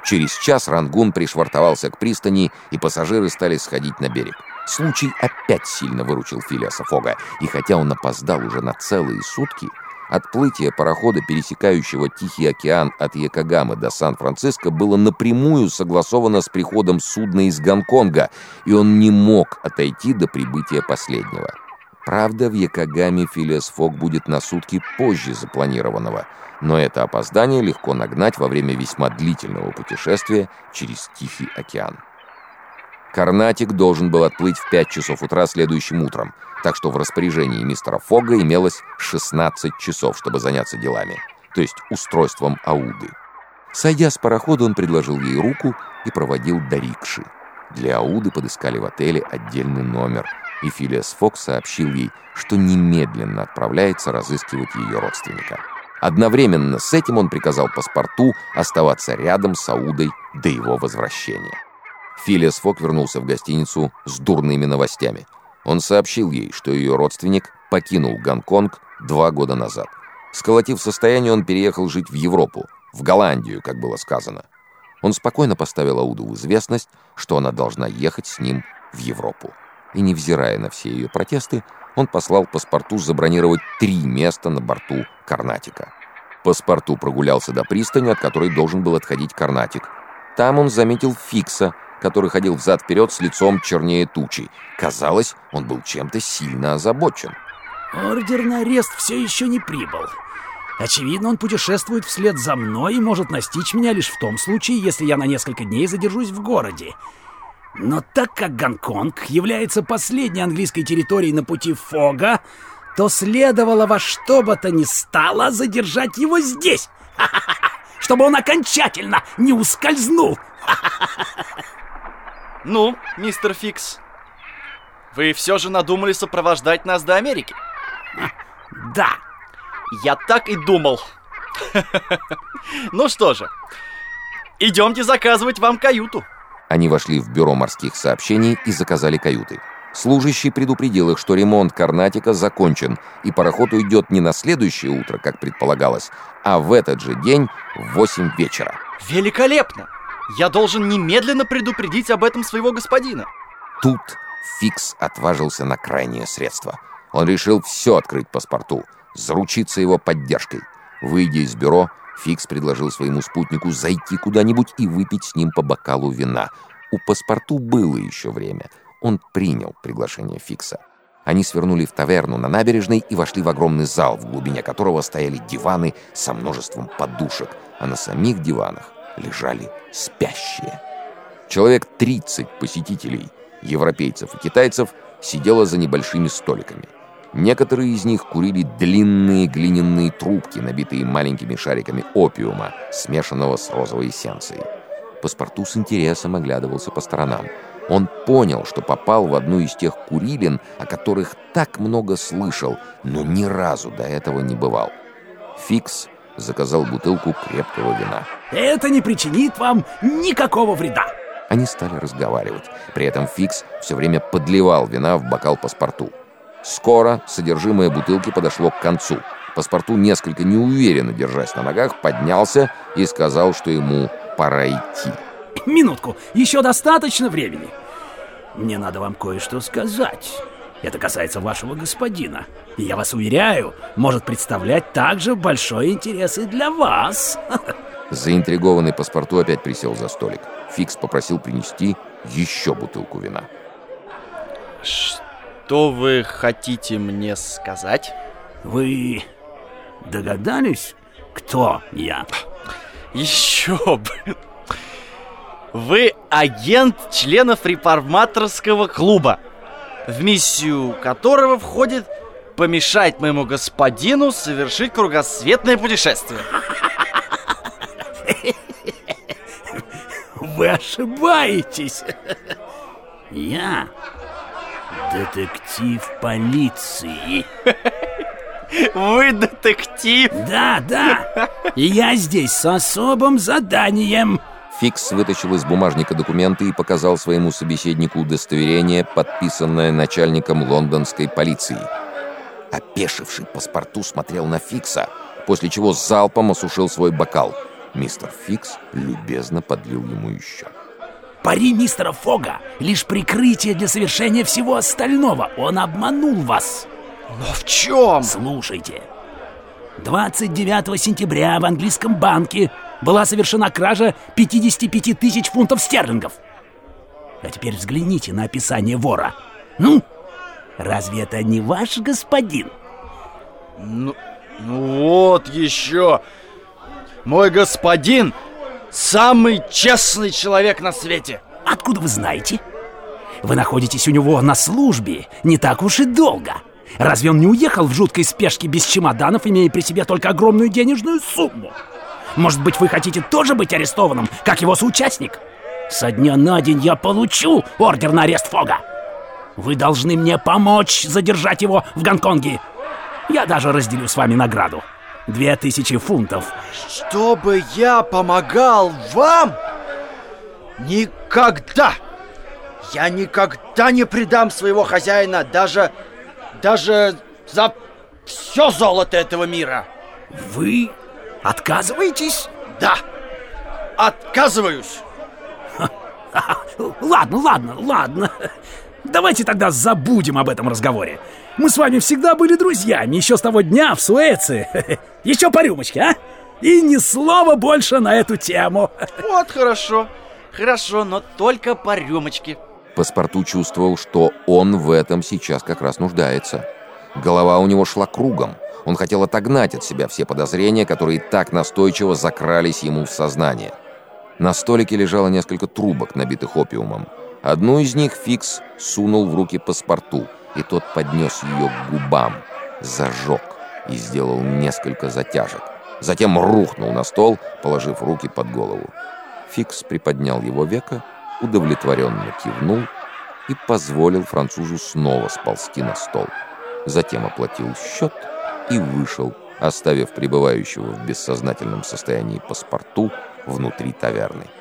Через час Рангун пришвартовался к пристани, и пассажиры стали сходить на берег. Случай опять сильно выручил Филиаса Фога, и хотя он опоздал уже на целые сутки, отплытие парохода, пересекающего Тихий океан от Йокогамы до Сан-Франциско, было напрямую согласовано с приходом судна из Гонконга, и он не мог отойти до прибытия последнего. Правда, в Йокогаме Филиас Фог будет на сутки позже запланированного, но это опоздание легко нагнать во время весьма длительного путешествия через Тихий океан. Карнатик должен был отплыть в 5 часов утра следующим утром, так что в распоряжении мистера Фога имелось 16 часов, чтобы заняться делами, то есть устройством Ауды. Сойдя с парохода, он предложил ей руку и проводил до рикши. Для Ауды подыскали в отеле отдельный номер, и Филиас Фог сообщил ей, что немедленно отправляется разыскивать ее родственника. Одновременно с этим он приказал паспорту оставаться рядом с Аудой до его возвращения. Филиас Фог вернулся в гостиницу с дурными новостями. Он сообщил ей, что ее родственник покинул Гонконг 2 года назад. Сколотив состояние, он переехал жить в Европу, в Голландию, как было сказано. Он спокойно поставил Ауду в известность, что она должна ехать с ним в Европу. И, невзирая на все ее протесты, он послал паспорту забронировать 3 места на борту Карнатика. Паспорту прогулялся до пристани, от которой должен был отходить Карнатик. Там он заметил Фикса, который ходил взад-вперед с лицом чернее тучи. Казалось, он был чем-то сильно озабочен. Ордер на арест все еще не прибыл. Очевидно, он путешествует вслед за мной и может настичь меня лишь в том случае, если я на несколько дней задержусь в городе. Но так как Гонконг является последней английской территорией на пути Фога, то следовало во что бы то ни стало задержать его здесь, чтобы он окончательно не ускользнул. Ну, мистер Фикс, вы все же надумали сопровождать нас до Америки? Да. Я так и думал. Ну что же, идемте заказывать вам каюту. Они вошли в бюро морских сообщений и заказали каюты. Служащий предупредил их, что ремонт Карнатика закончен, и пароход уйдет не на следующее утро, как предполагалось, а в этот же день в 8 вечера. Великолепно! Я должен немедленно предупредить об этом своего господина. Тут Фикс отважился на крайнее средство. Он решил все открыть паспорту, заручиться его поддержкой. Выйдя из бюро, Фикс предложил своему спутнику зайти куда-нибудь и выпить с ним по бокалу вина. У паспорту было еще время. Он принял приглашение Фикса. Они свернули в таверну на набережной и вошли в огромный зал, в глубине которого стояли диваны со множеством подушек, а на самих диванах лежали спящие. Человек 30 посетителей, европейцев и китайцев, сидело за небольшими столиками. Некоторые из них курили длинные глиняные трубки, набитые маленькими шариками опиума, смешанного с розовой эссенцией. Паспорту с интересом оглядывался по сторонам. Он понял, что попал в одну из тех курилин, о которых так много слышал, но ни разу до этого не бывал. Фикс заказал бутылку крепкого вина. Это не причинит вам никакого вреда. Они стали разговаривать. При этом Фикс все время подливал вина в бокал паспорту. Скоро содержимое бутылки подошло к концу. Паспорту, несколько неуверенно держась на ногах, поднялся и сказал, что ему пора идти. Минутку, еще достаточно времени. Мне надо вам кое-что сказать. Это касается вашего господина. И я вас уверяю, может представлять также большой интерес и для вас. Заинтригованный паспорту опять присел за столик. Фикс попросил принести еще бутылку вина. Что вы хотите мне сказать? Вы догадались, кто я? Еще бы! Вы агент членов реформаторского клуба, в миссию которого входит помешать моему господину совершить кругосветное путешествие. Вы ошибаетесь. Я детектив полиции. Вы детектив? Да. И я здесь с особым заданием. Фикс вытащил из бумажника документы и показал своему собеседнику удостоверение, подписанное начальником лондонской полиции. Опешивший паспорту смотрел на Фикса, после чего залпом осушил свой бокал. Мистер Фикс любезно подлил ему еще. Пари мистера Фога — лишь прикрытие для совершения всего остального. Он обманул вас. Но в чем? Слушайте. 29 сентября в английском банке была совершена кража 55 тысяч фунтов стерлингов. А теперь взгляните на описание вора. Ну, разве это не ваш господин? Ну вот еще. Мой господин самый честный человек на свете. Откуда вы знаете? Вы находитесь у него на службе не так уж и долго. Разве он не уехал в жуткой спешке без чемоданов, имея при себе только огромную денежную сумму? Может быть, вы хотите тоже быть арестованным, как его соучастник? Со дня на день я получу ордер на арест Фога. Вы должны мне помочь задержать его в Гонконге. Я даже разделю с вами награду. 2000 фунтов. Чтобы я помогал вам? Никогда! Я никогда не предам своего хозяина даже за все золото этого мира. Вы отказываетесь? Да, отказываюсь. Ладно. Давайте тогда забудем об этом разговоре. Мы с вами всегда были друзьями, еще с того дня в Суэции. Еще по рюмочке, а? И ни слова больше на эту тему. Вот хорошо, но только по рюмочке. Паспорту чувствовал, что он в этом сейчас как раз нуждается. Голова у него шла кругом. Он хотел отогнать от себя все подозрения, которые так настойчиво закрались ему в сознание. На столике лежало несколько трубок, набитых опиумом. Одну из них Фикс сунул в руки паспорту, и тот поднес ее к губам, зажег и сделал несколько затяжек. Затем рухнул на стол, положив руки под голову. Фикс приподнял его веко, удовлетворенно кивнул и позволил французу снова сползти на стол. Затем оплатил счет и вышел, оставив пребывающего в бессознательном состоянии паспорту внутри таверны.